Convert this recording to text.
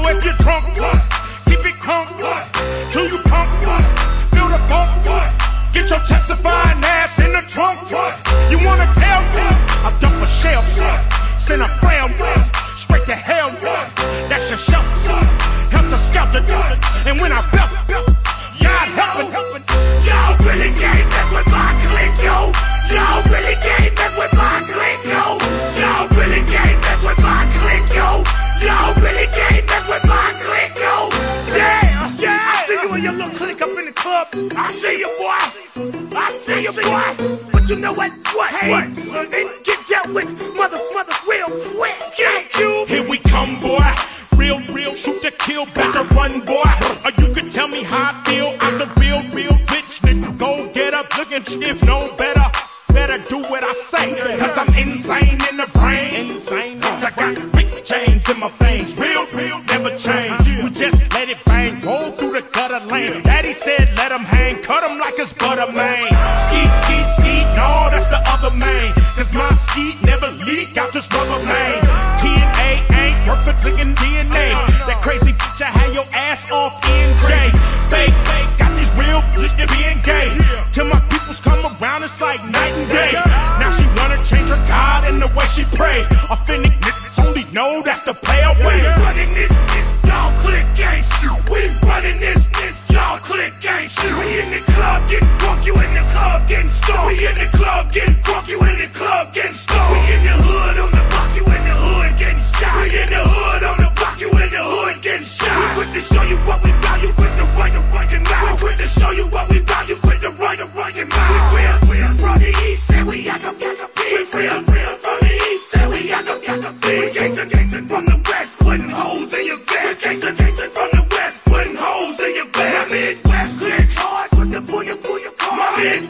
if you're drunk, keep it crunk, till you pump, feel the bump, get your testifying ass in the trunk. You wanna tell me? I dump a shell, send a fram, straight to hell. That's your show. Help the skelter, and when I belt, y'all helping. Y'all really can't mess with my clique, yo. Y'all really can't mess with my clique, yo. Y'all really can't mess with my clique, yo. Y'all really can't mess with my clique, yo. Yeah, I see you and your little clique up in the club. I see you, boy. I see you, boy. But you know what? Hey, and get dealt with, mother, real quick. Here we come, boy. Real, shoot to kill, better run, boy. Or you can tell me how I feel. I'm the real bitch, nigga. Go get up, looking stiff, no better. Better do what I say, cause I'm insane in the brain. Insane, I got big chains in my veins. Real, never change. We just let it bang, roll through the gutter lane. Daddy said let him hang, cut him like it's butter, man. Skeet, no, that's the other man. Cause my skeet never leak out this rubber, man. TNA ain't worth for clicking DNA. That crazy bitch, I had your ass off NJ. Fake, got these real bitches to being gay. Till my peoples come around, it's like night and day. Now she wanna change her God and the way she pray. Authentic niggas only know that's the player way. We running this, y'all click ain't shit. We running this, y'all click ain't shit. We in the club getting drunk, you in the club getting stoned. We in the club getting drunk, you in the club getting stoned. We in the hood on the block, you in the hood getting shot. We in the hood on the block, you in the hood getting shot. We quick to show you what we got, you quick to run your mouth. We quick to show you what we got, you quick to run your mouth. We're from the east and we got the beats. We're from the east and we got the beats. We gangsta from the west, putting holes in your vest. We gangsta from the west, putting holes in your vest. My Midwest clicks hard with the booyah card.